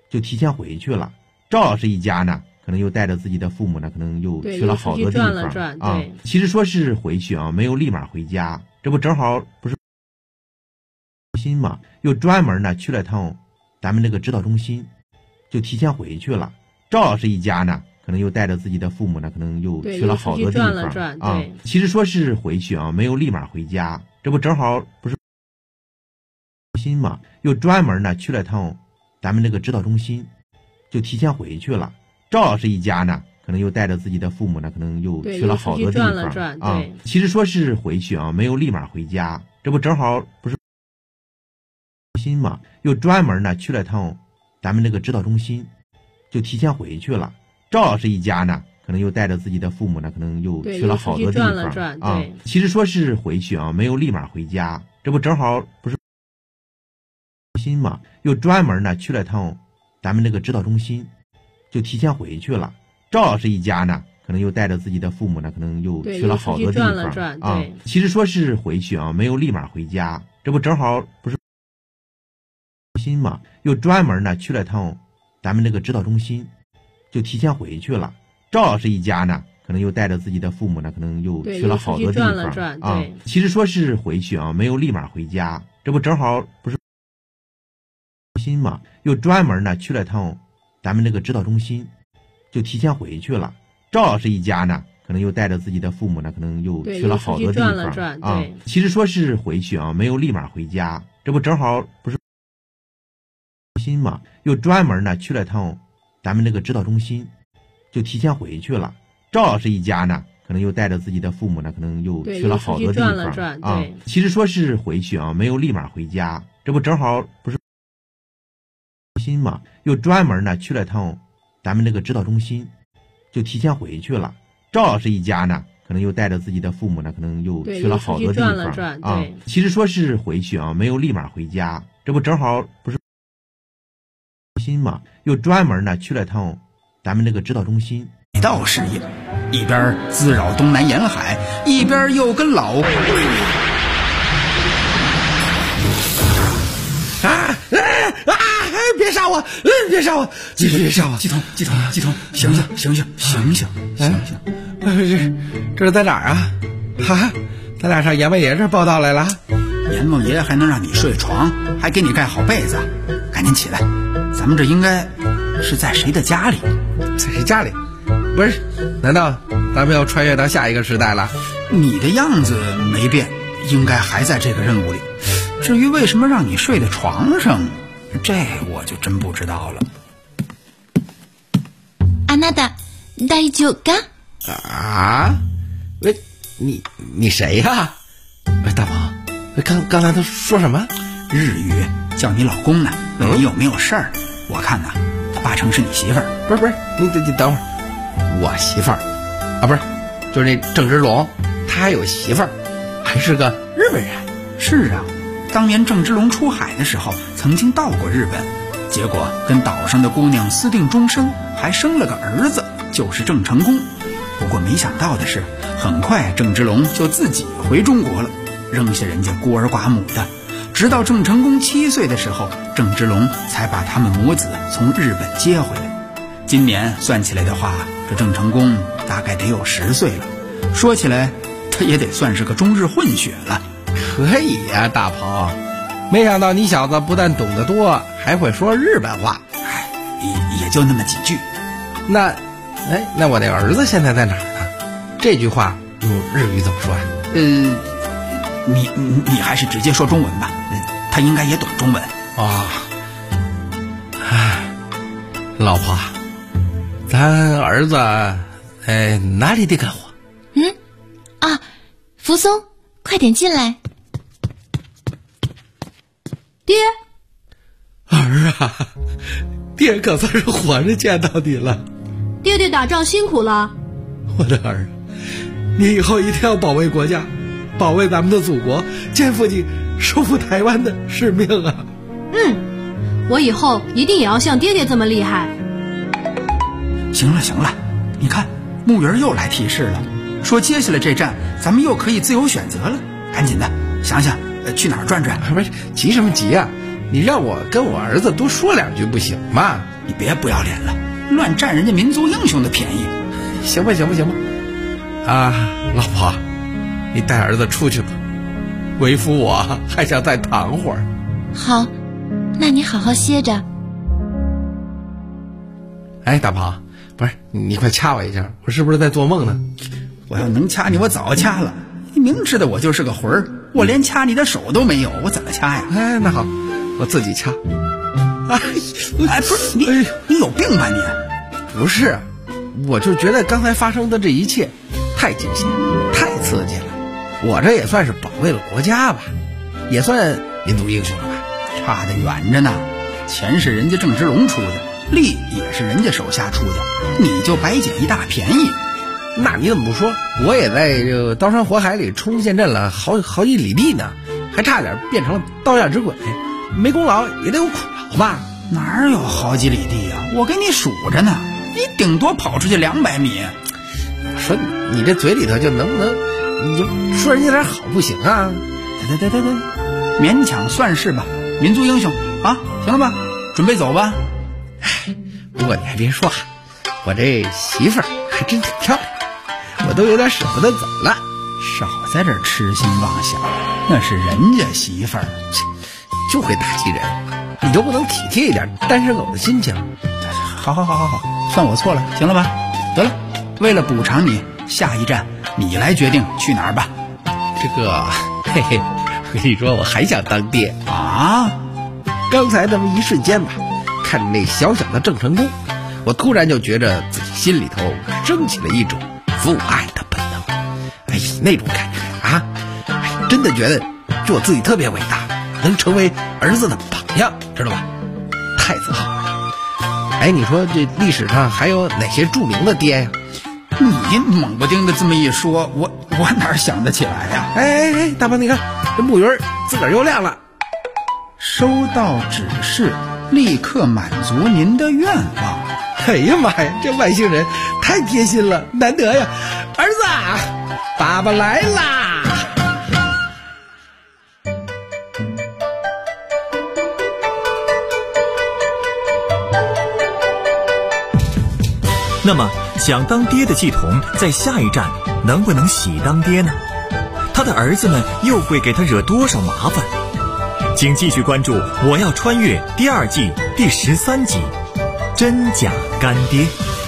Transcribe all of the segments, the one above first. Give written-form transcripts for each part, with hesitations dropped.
就提前回去了。赵老师一家呢，可能又带着自己的父母呢，可能又去了好多地方啊。其实说是回去啊，没有立马回家，这不正好不是心嘛，又专门呢去了趟咱们这个指导中心，就提前回去了。赵老师一家呢，可能又带着自己的父母呢，可能又去了好多地方啊。其实说是回去啊，没有立马回家，这不正好不是心嘛，又专门呢去了趟咱们这个指导中心，就提前回去了。赵老师一家呢，可能又带着自己的父母呢，可能又去了好多地方啊。其实说是回去啊，没有立马回家，这不正好不是心嘛，又专门呢去了趟咱们这个指导中心，就提前回去了。赵老师一家呢，可能又带着自己的父母呢，可能又去了好多地方啊。其实说是回去啊，没有立马回家，这不正好不是心嘛，又专门呢去了趟咱们这个指导中心，就提前回去了。赵老师一家呢，可能又带着自己的父母呢，可能又去了好多地方啊。其实说是回去啊，没有立马回家，这不正好不是心嘛，又专门呢去了趟咱们这个指导中心，就提前回去了。赵老师一家呢，可能又带着自己的父母呢，可能又去了好多地方啊。其实说是回去啊，没有立马回家，这不正好不是心嘛，又专门呢去了趟咱们这个指导中心，就提前回去了。赵老师一家呢，可能又带着自己的父母呢，可能又去了好多地方啊。其实说是回去啊，没有立马回家，这不正好不是心嘛，又专门呢去了趟咱们这个指导中心，就提前回去了。赵老师一家呢，可能又带着自己的父母呢，可能又去了好多地方啊。其实说是回去啊，没有立马回家，这不正好不是心嘛，又专门呢去了趟咱们这个指导中心，就提前回去了。赵老师一家呢，可能又带着自己的父母呢，可能又去了好多地方啊。其实说是回去啊，没有立马回家，这不正好不是心嘛，又专门呢去了趟咱们这个指导中心。 一道事业，一边滋扰东南沿海，一边又跟老别杀我！别杀我！别杀我！ 季童，醒醒！ 这是在哪儿啊？哈，咱俩上阎王爷这报道来了。 阎王爷还能让你睡床，还给你盖好被子，赶紧起来！咱们这应该是在谁的家里？ 在谁家里？不是，难道咱们要穿越到下一个时代了？ 你的样子没变，应该还在这个任务里。至于为什么让你睡在床上，这我就真不知道了。 あなた大丈夫か？ 啊？喂，你谁呀？喂，大宝，刚才他说什么？ 日语叫你老公呢，问你有没有事儿。我看呐，他八成是你媳妇儿。 不是，你等会儿，我媳妇儿啊，不是，就是那郑芝龙，他还有媳妇儿，还是个日本人。 是啊，当年郑芝龙出海的时候，曾经到过日本，结果跟岛上的姑娘私定终身，还生了个儿子，就是郑成功。不过没想到的是，很快郑芝龙就自己回中国了，扔下人家孤儿寡母的。直到郑成功7岁的时候，郑芝龙才把他们母子从日本接回来。今年算起来的话，这郑成功大概得有10岁了。说起来，他也得算是个中日混血了。 可以呀，大鹏，没想到你小子不但懂得多，还会说日本话。 也就那么几句。 那我那儿子现在在哪儿呢？这句话用日语怎么说呀？ 你还是直接说中文吧，他应该也懂中文啊。老婆，咱儿子哪里得干活？ 福松，快点进来。 爹， 儿啊，爹可算是活着见到你了。 爹爹打仗辛苦了。 我的儿，你以后一定要保卫国家，保卫咱们的祖国，肩负起收复台湾的使命啊！ 我以后一定也要像爹爹这么厉害。 行了，你看木鱼又来提示了，说接下来这站咱们又可以自由选择了。赶紧的想想去哪儿转转。 不是，急什么急啊？你让我跟我儿子多说两句不行吗？ 你别不要脸了，乱占人家民族英雄的便宜。 行吧，啊，老婆，你带儿子出去吧，为夫我还想再躺会儿。 好，那你好好歇着。 哎，大鹏，不是你快掐我一下，我是不是在做梦呢？ 我要能掐你，我早掐了。你明知道我就是个魂儿，我连掐你的手都没有，我怎么掐呀？ 哎，那好，我自己掐。 哎，不是你有病吧你？ 不是，我就觉得刚才发生的这一切太惊险，太刺激了。我这也算是保卫了国家吧，也算民族英雄了吧？ 差得远着呢。钱是人家郑芝龙出的，力也是人家手下出的，你就白捡一大便宜。 那你怎么不说？我也在这个刀山火海里冲陷阵了好几里地呢，还差点变成了刀下之鬼，没功劳也得有苦劳吧？ 哪有好几里地呀？我给你数着呢，你顶多跑出去200米。 说你这嘴里头就能不能，你就说人家点好不行啊？ 对，勉强算是吧，民族英雄啊，行了吧？准备走吧。 不过你还别说，我这媳妇儿还真挺漂亮，我都有点舍不得走了。 少在这儿痴心妄想，那是人家媳妇儿， 就会打击人，你就不能体贴一点单身狗的心情？ 好，算我错了，行了吧？得了，为了补偿你，下一站你来决定去哪儿吧。 这个，嘿嘿，我跟你说，我还想当爹啊！ 刚才那么一瞬间吧，看着那小小的郑成功，我突然就觉着自己心里头升起了一种父爱的本能。哎，那种感觉啊，真的觉得就我自己特别伟大，能成为儿子的榜样，知道吧？太自豪了。哎，你说这历史上还有哪些著名的爹呀？ 你猛不丁的这么一说，我哪想得起来呀？ 哎，大鹏，你看这木鱼自个儿又亮了。 收到指示，立刻满足您的愿望。 哎呀妈呀，这外星人太贴心了，难得呀！儿子，爸爸来啦！ 那么，想当爹的季童在下一站能不能喜当爹呢？他的儿子们又会给他惹多少麻烦？请继续关注《我要穿越》第2季第13集《真假干爹》。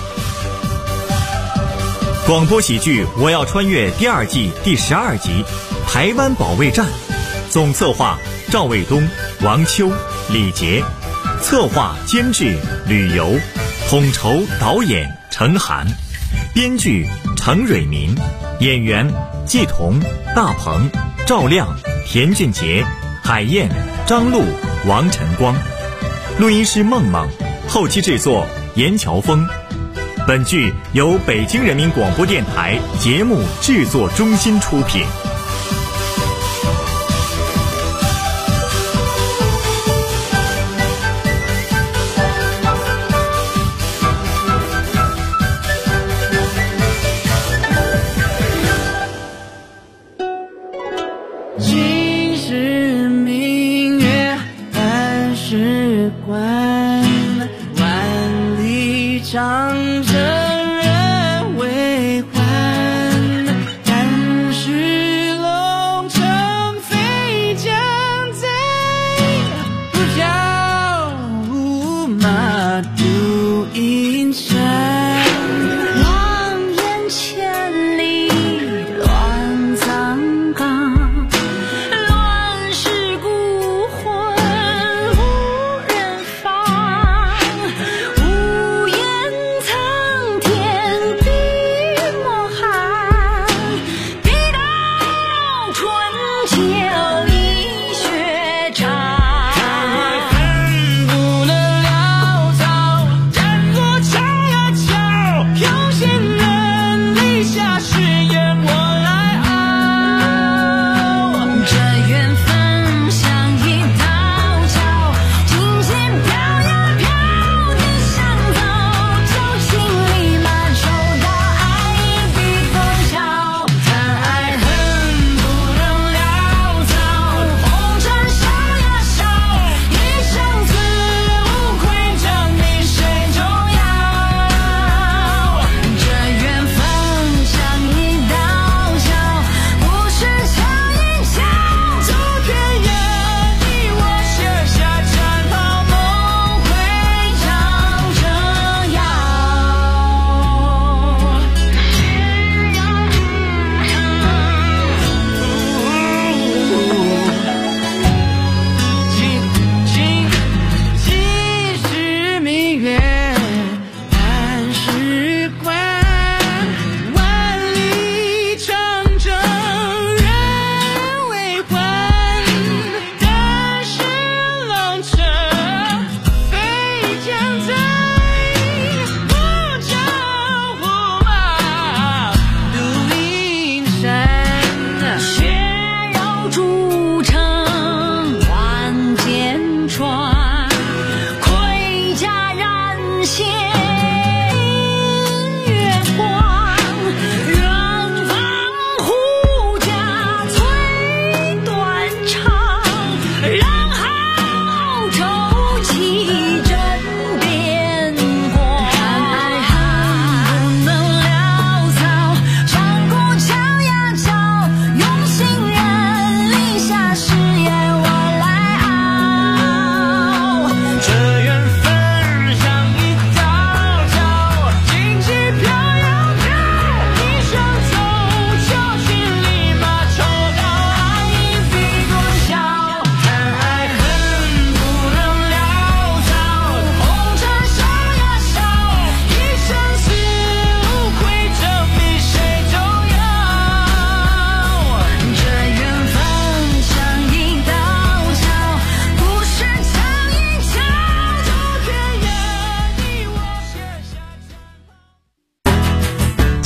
广播喜剧《我要穿越》第2季第12集《台湾保卫战》，总策划赵卫东、王秋、李杰，策划监制吕游，统筹导演程涵，编剧程蕊民，演员季童、大鹏、赵亮、田俊杰、海燕、张璐、王晨光，录音师梦梦，后期制作严乔峰。本剧由北京人民广播电台节目制作中心出品。 今日明月半时关，万里长征人未还。但是龙城飞将在，不教无马度阴山。 望眼千里乱葬岗，乱世孤魂无人放。无言苍天碧墨寒，笔到春秋一血长。 恨不能潦草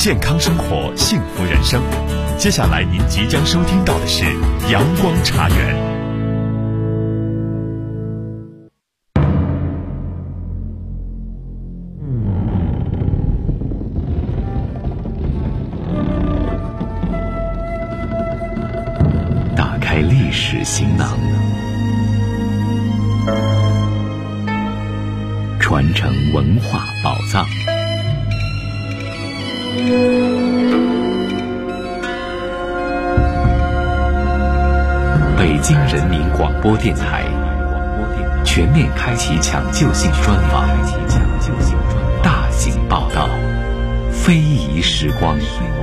健康生活，幸福人生。接下来您即将收听到的是阳光茶园。 打开历史行囊，传承文化宝藏。北京人民广播电台全面开启抢救性专访，大型报道，非遗时光。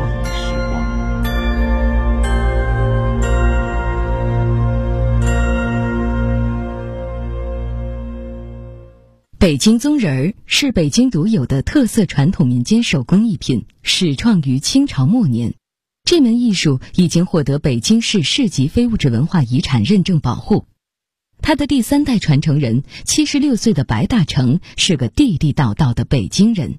北京宗人儿是北京独有的特色传统民间手工艺品，始创于清朝末年。这门艺术已经获得北京市市级非物质文化遗产认证保护。他的第3代传承人76岁的白大成是个地地道道的北京人。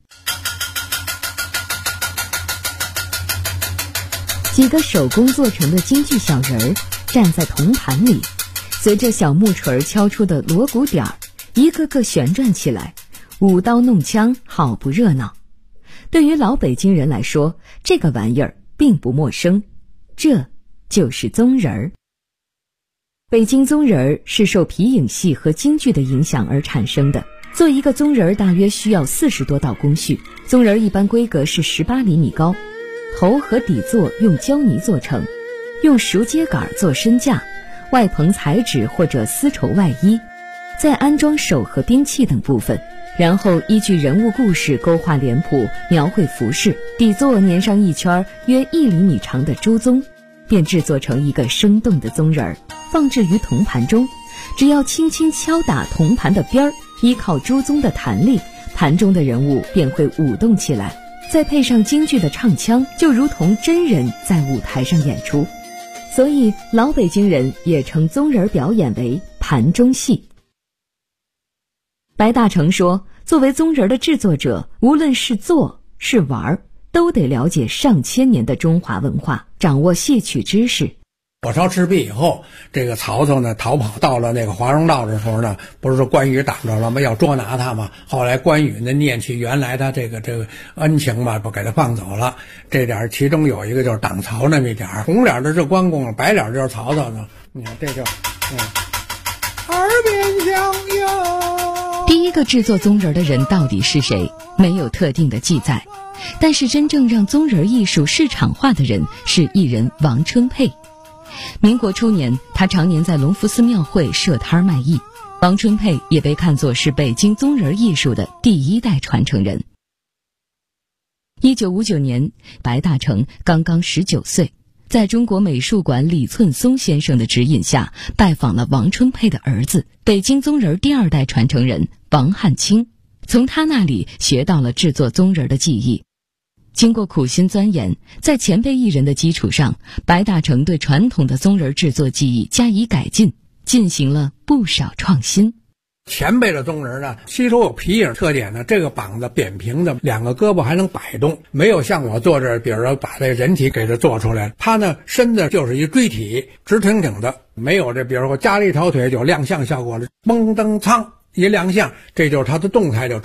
几个手工做成的京剧小人儿站在铜盘里，随着小木锤敲出的锣鼓点儿，一个个旋转起来，舞刀弄枪，好不热闹。对于老北京人来说，这个玩意儿并不陌生，这就是宗人儿。北京宗人儿是受皮影戏和京剧的影响而产生的。做一个宗人儿大约需要40多道工序，宗人儿一般规格是18厘米高，头和底座用胶泥做成，用熟秸秆做身架，外棚彩纸或者丝绸外衣，再安装手和兵器等部分，然后依据人物故事勾画脸谱，描绘服饰，底座粘上一圈约1厘米长的朱宗，便制作成一个生动的宗人儿，放置于铜盘中。只要轻轻敲打铜盘的边儿，依靠朱宗的弹力，盘中的人物便会舞动起来，再配上京剧的唱腔，就如同真人在舞台上演出。所以老北京人也称宗人表演为盘中戏。白大成说，作为宗人的制作者，无论是做是玩，都得了解上千年的中华文化，掌握戏曲知识。 火烧赤壁以后，这个曹操呢逃跑到了那个华容道的时候呢，不是说关羽挡着了吗？要捉拿他嘛。后来关羽呢念起原来他这个恩情嘛，不给他放走了。这点其中有一个就是挡曹那么一点，红脸的是关公，白脸就是曹操呢。你看这就耳边响哟。 第一个制作宗人的人到底是谁？没有特定的记载，但是真正让宗人艺术市场化的人是艺人王春佩。民国初年，他常年在隆福寺庙会设摊卖艺。王春佩也被看作是北京宗人艺术的第1代传承人。1959年，白大成刚刚19岁，在中国美术馆李寸松先生的指引下，拜访了王春佩的儿子，北京宗人第2代传承人王汉卿，从他那里学到了制作宗人的技艺。经过苦心钻研，在前辈艺人的基础上，白大成对传统的宗人制作技艺加以改进，进行了不少创新。 前辈的宗人呢，吸收有皮影特点呢，这个膀子扁平的，2个胳膊还能摆动，没有像我做这，比如说把这人体给它做出来，他呢身子就是一锥体，直挺挺的，没有这比如说加了一条腿有亮相效果了，蹦蹬苍一亮相，这就是他的动态就